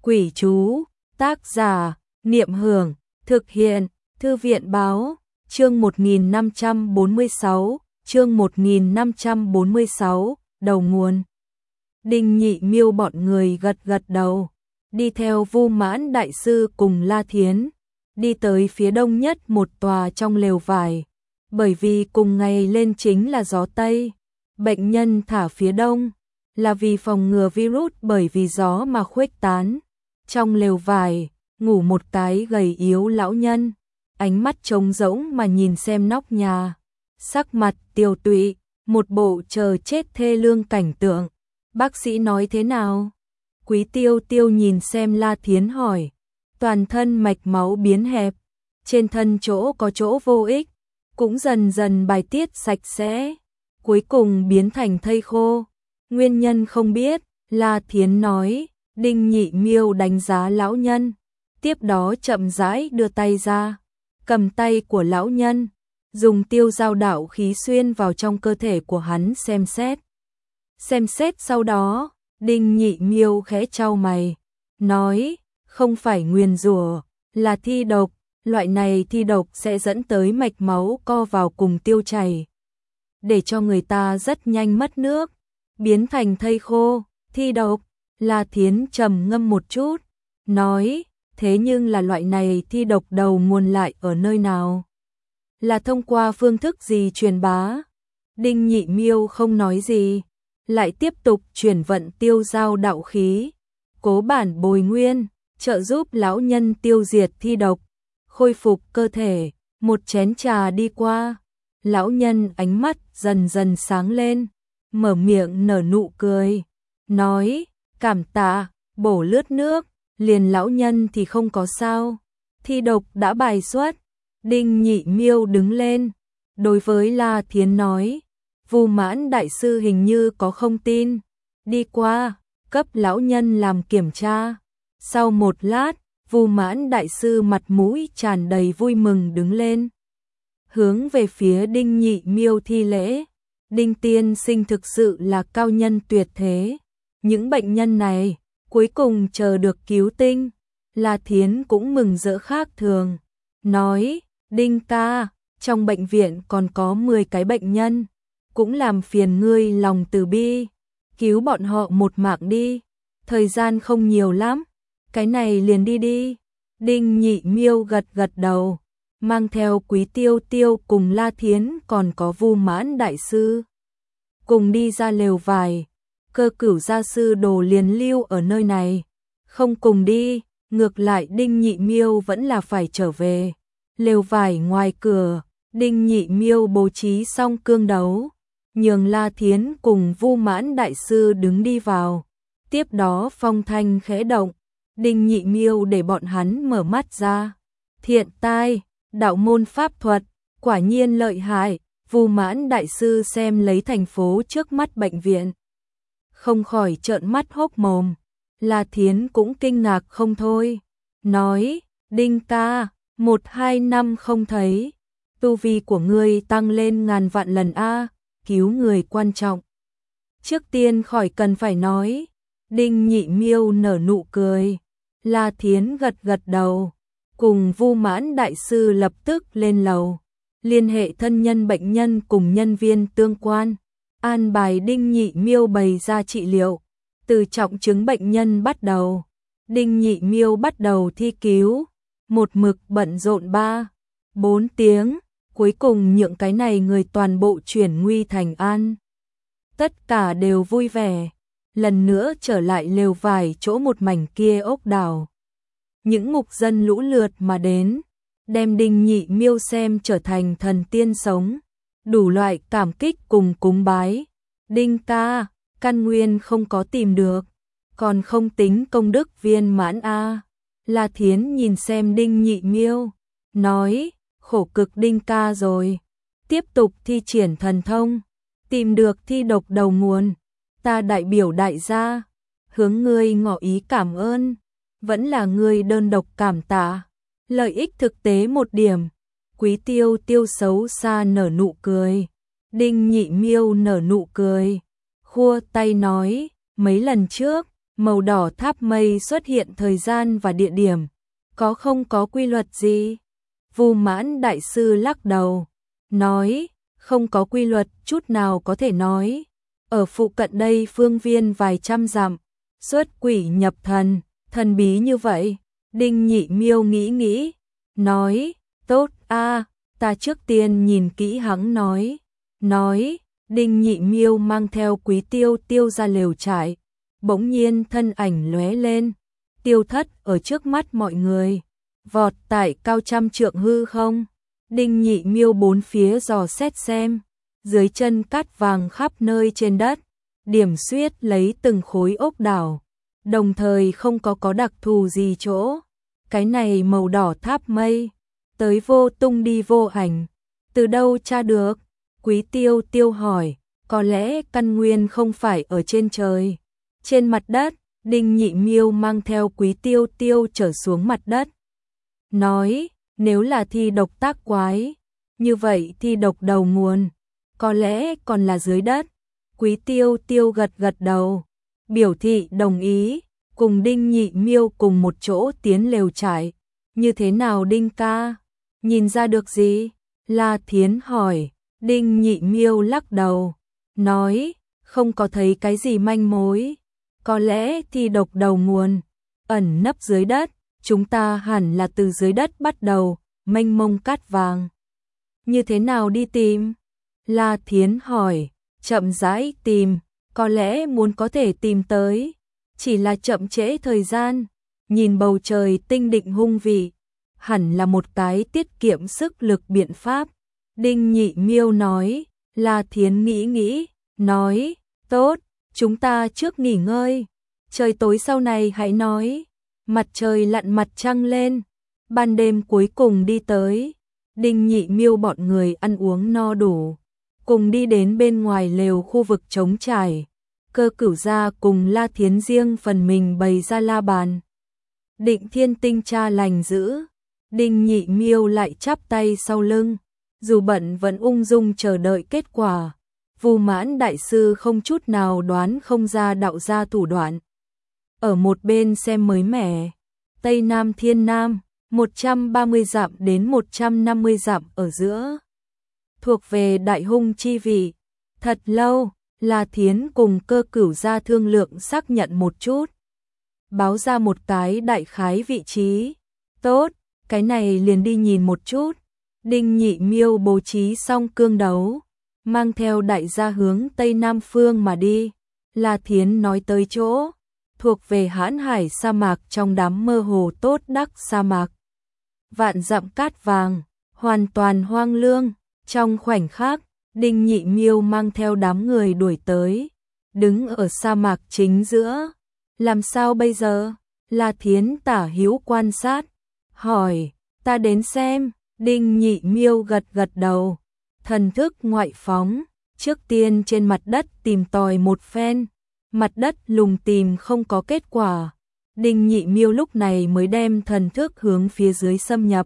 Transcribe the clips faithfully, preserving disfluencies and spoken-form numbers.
Quỷ chú, tác giả, Niệm Hưởng, thực hiện, Thư viện báo, chương một nghìn năm trăm bốn mươi sáu, chương một nghìn năm trăm bốn mươi sáu, đầu nguồn. Đinh Nhị Miêu bọn người gật gật đầu, đi theo Vu Mãn đại sư cùng La Thiến, đi tới phía đông nhất một tòa trong lều vải, bởi vì cùng ngày lên chính là gió Tây, bệnh nhân thả phía đông, là vì phòng ngừa virus bởi vì gió mà khuếch tán. Trong lều vải, ngủ một cái gầy yếu lão nhân, ánh mắt trống rỗng mà nhìn xem nóc nhà, sắc mặt tiều tụy, một bộ chờ chết thê lương cảnh tượng. Bác sĩ nói thế nào? Quý Tiêu Tiêu nhìn xem La Thiến hỏi. Toàn thân mạch máu biến hẹp, trên thân chỗ có chỗ vô ích, cũng dần dần bài tiết sạch sẽ, cuối cùng biến thành thây khô. Nguyên nhân không biết, La Thiến nói. Đinh Nhị Miêu đánh giá lão nhân, tiếp đó chậm rãi đưa tay ra, cầm tay của lão nhân, dùng tiêu giao đạo khí xuyên vào trong cơ thể của hắn xem xét. Xem xét sau đó, Đinh Nhị Miêu khẽ chau mày, nói, không phải nguyền rủa, là thi độc, loại này thi độc sẽ dẫn tới mạch máu co vào cùng tiêu chảy, để cho người ta rất nhanh mất nước, biến thành thây khô. Thi độc. La Thiến trầm ngâm một chút, nói, thế nhưng là loại này thi độc đầu nguồn lại ở nơi nào? Là thông qua phương thức gì truyền bá? Đinh Nhị Miêu không nói gì, lại tiếp tục chuyển vận tiêu giao đạo khí, cố bản bồi nguyên, trợ giúp lão nhân tiêu diệt thi độc, khôi phục cơ thể. Một chén trà đi qua, lão nhân ánh mắt dần dần sáng lên, mở miệng nở nụ cười, nói, cảm tạ, bổ lướt nước, liền lão nhân thì không có sao, thi độc đã bài xuất. Đinh Nhị Miêu đứng lên, đối với La Thiến nói, Vu Mãn đại sư hình như có không tin, đi qua, cấp lão nhân làm kiểm tra. Sau một lát, Vu Mãn đại sư mặt mũi tràn đầy vui mừng đứng lên, hướng về phía Đinh Nhị Miêu thi lễ. Đinh tiên sinh thực sự là cao nhân tuyệt thế. Những bệnh nhân này, cuối cùng chờ được cứu tinh. La Thiến cũng mừng rỡ khác thường, nói, Đinh ca, trong bệnh viện còn có mười cái bệnh nhân, cũng làm phiền ngươi lòng từ bi, cứu bọn họ một mạng đi, thời gian không nhiều lắm, cái này liền đi đi. Đinh Nhị Miêu gật gật đầu, mang theo Quý Tiêu Tiêu cùng La Thiến còn có Vu Mãn đại sư, cùng đi ra lều vải. Cơ Cửu gia sư đồ liền lưu ở nơi này, không cùng đi, ngược lại Đinh Nhị Miêu vẫn là phải trở về. Lều vải ngoài cửa, Đinh Nhị Miêu bố trí xong cương đấu, nhường La Thiến cùng Vu Mãn đại sư đứng đi vào. Tiếp đó phong thanh khẽ động, Đinh Nhị Miêu để bọn hắn mở mắt ra. Thiện tai, đạo môn pháp thuật, quả nhiên lợi hại. Vu Mãn đại sư xem lấy thành phố trước mắt bệnh viện, không khỏi trợn mắt hốc mồm. La Thiến cũng kinh ngạc không thôi, nói, Đinh ca, một hai năm không thấy, tu vi của ngươi tăng lên ngàn vạn lần a, cứu người quan trọng. Trước tiên khỏi cần phải nói. Đinh Nhị Miêu nở nụ cười, La Thiến gật gật đầu, cùng Vu Mãn đại sư lập tức lên lầu, liên hệ thân nhân bệnh nhân cùng nhân viên tương quan. An bài Đinh Nhị Miêu bày ra trị liệu, từ trọng chứng bệnh nhân bắt đầu. Đinh Nhị Miêu bắt đầu thi cứu, một mực bận rộn ba, bốn tiếng, cuối cùng nhượng cái này người toàn bộ chuyển nguy thành an. Tất cả đều vui vẻ, lần nữa trở lại lều vải chỗ một mảnh kia ốc đảo. Những mục dân lũ lượt mà đến, đem Đinh Nhị Miêu xem trở thành thần tiên sống. Đủ loại cảm kích cùng cúng bái. Đinh ca, căn nguyên không có tìm được, còn không tính công đức viên mãn a. La Thiến nhìn xem Đinh Nhị Miêu, nói, khổ cực Đinh ca rồi, tiếp tục thi triển thần thông, tìm được thi độc đầu nguồn, ta đại biểu đại gia, hướng ngươi ngỏ ý cảm ơn, vẫn là ngươi đơn độc cảm tạ, lợi ích thực tế một điểm. Quý Tiêu Tiêu xấu xa nở nụ cười, Đinh Nhị Miêu nở nụ cười, khua tay nói, mấy lần trước, Màu đỏ tháp mây xuất hiện thời gian và địa điểm, có không có quy luật gì? Vu Mãn đại sư lắc đầu, nói, không có quy luật chút nào có thể nói. Ở phụ cận đây phương viên vài trăm dặm, xuất quỷ nhập thần, thần bí như vậy. Đinh Nhị Miêu nghĩ nghĩ, nói, tốt a, ta trước tiên nhìn kỹ hắn nói. Nói, Đinh Nhị Miêu mang theo Quý Tiêu Tiêu ra lều trại, bỗng nhiên thân ảnh lóe lên, tiêu thất ở trước mắt mọi người, vọt tại cao trăm trượng hư không. Đinh Nhị Miêu bốn phía dò xét xem, dưới chân cát vàng khắp nơi trên đất, điểm xuyết lấy từng khối ốc đảo, đồng thời không có có đặc thù gì chỗ. Cái này màu đỏ tháp mây, tới vô tung đi vô ảnh, từ đâu tra được? Quý Tiêu Tiêu hỏi, có lẽ căn nguyên không phải ở trên trời, trên mặt đất. Đinh Nhị Miêu mang theo Quý Tiêu Tiêu trở xuống mặt đất, nói, nếu là thi độc tác quái, như vậy thi độc đầu nguồn, có lẽ còn là dưới đất. Quý Tiêu Tiêu gật gật đầu, biểu thị đồng ý, cùng Đinh Nhị Miêu cùng một chỗ tiến lều trại. Như thế nào Đinh ca? Nhìn ra được gì? La Thiến hỏi. Đinh Nhị Miêu lắc đầu, nói, không có thấy cái gì manh mối. Có lẽ thi độc đầu nguồn ẩn nấp dưới đất, chúng ta hẳn là từ dưới đất bắt đầu, mênh mông cát vàng. Như thế nào đi tìm? La Thiến hỏi, chậm rãi tìm, có lẽ muốn có thể tìm tới, chỉ là chậm trễ thời gian. Nhìn bầu trời tinh định hung vị, hẳn là một cái tiết kiệm sức lực biện pháp. Đinh Nhị Miêu nói. La Thiến nghĩ nghĩ, nói, tốt, chúng ta trước nghỉ ngơi, trời tối sau này hãy nói. Mặt trời lặn mặt trăng lên, ban đêm cuối cùng đi tới. Đinh Nhị Miêu bọn người ăn uống no đủ, cùng đi đến bên ngoài lều khu vực trống trải. Cơ Cửu gia cùng La Thiến riêng phần mình bày ra la bàn, định thiên tinh tra lành giữ. Đinh Nhị Miêu lại chắp tay sau lưng, dù bận vẫn ung dung chờ đợi kết quả. Vu Mãn đại sư không chút nào đoán không ra đạo gia thủ đoạn. Ở một bên xem mới mẻ, Tây Nam Thiên Nam, một trăm ba mươi dặm đến một trăm năm mươi dặm ở giữa, thuộc về đại hung chi vị. Thật lâu, La Thiến cùng Cơ Cửu gia thương lượng xác nhận một chút, báo ra một cái đại khái vị trí. Tốt, cái này liền đi nhìn một chút. Đinh Nhị Miêu bố trí xong cương đấu, mang theo đại gia hướng Tây Nam phương mà đi. La Thiến nói tới chỗ, thuộc về Hãn Hải sa mạc trong đám mơ hồ tốt đắc sa mạc. Vạn dặm cát vàng, hoàn toàn hoang lương. Trong khoảnh khắc, Đinh Nhị Miêu mang theo đám người đuổi tới, đứng ở sa mạc chính giữa. Làm sao bây giờ? La Thiến tả hữu quan sát, hỏi, ta đến xem. Đinh Nhị Miêu gật gật đầu, thần thức ngoại phóng, trước tiên trên mặt đất tìm tòi một phen, mặt đất lùng tìm không có kết quả. Đinh Nhị Miêu lúc này mới đem thần thức hướng phía dưới xâm nhập,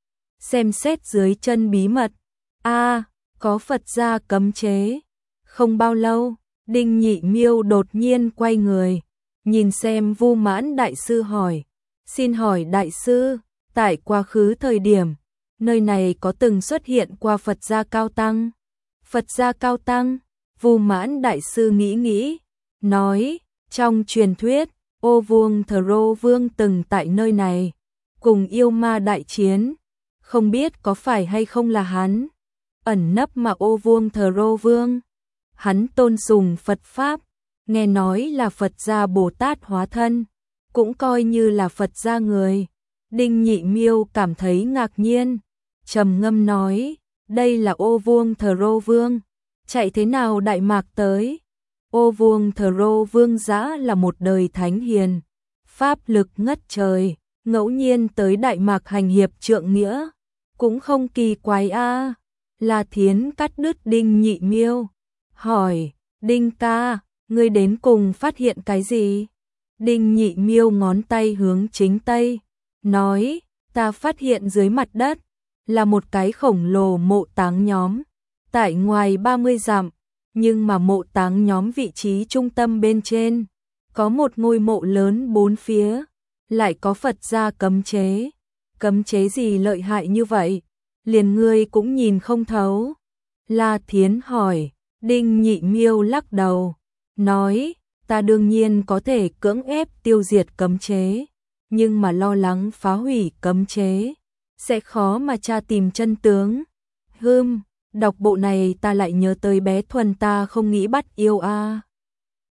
xem xét dưới chân bí mật. A, à, có Phật gia cấm chế. Không bao lâu, Đinh Nhị Miêu đột nhiên quay người, nhìn xem Vu Mãn đại sư hỏi, xin hỏi đại sư, tại quá khứ thời điểm, nơi này có từng xuất hiện qua Phật gia cao tăng? Phật gia cao tăng? Vu Mãn đại sư nghĩ nghĩ, nói, trong truyền thuyết, Ô Vuông Thờ Rô Vương từng tại nơi này, cùng yêu ma đại chiến, không biết có phải hay không là hắn. Ẩn nấp mà Ô Vuông Thờ Rô Vương, hắn tôn sùng Phật Pháp, nghe nói là Phật gia Bồ Tát hóa thân, cũng coi như là Phật gia người. Đinh Nhị Miêu cảm thấy ngạc nhiên, trầm ngâm nói, đây là Ô Vuông Thờ Rô Vương, chạy thế nào Đại Mạc tới? Ô Vuông Thờ Rô Vương giã là một đời thánh hiền, pháp lực ngất trời, ngẫu nhiên tới Đại Mạc hành hiệp trượng nghĩa, cũng không kỳ quái a. À. La Thiến cắt đứt Đinh Nhị Miêu, hỏi, Đinh ca, ngươi đến cùng phát hiện cái gì? Đinh Nhị Miêu ngón tay hướng chính tây, nói, ta phát hiện dưới mặt đất là một cái khổng lồ mộ táng nhóm, tại ngoài ba mươi dặm, nhưng mà mộ táng nhóm vị trí trung tâm bên trên, có một ngôi mộ lớn bốn phía, lại có Phật gia cấm chế. Cấm chế gì lợi hại như vậy? Liền ngươi cũng nhìn không thấu. La Thiến hỏi, Đinh Nhị Miêu lắc đầu, nói, ta đương nhiên có thể cưỡng ép tiêu diệt cấm chế, nhưng mà lo lắng phá hủy cấm chế, sẽ khó mà tra tìm chân tướng. Hừm, đọc bộ này ta lại nhớ tới bé Thuần ta không nghĩ bắt yêu a.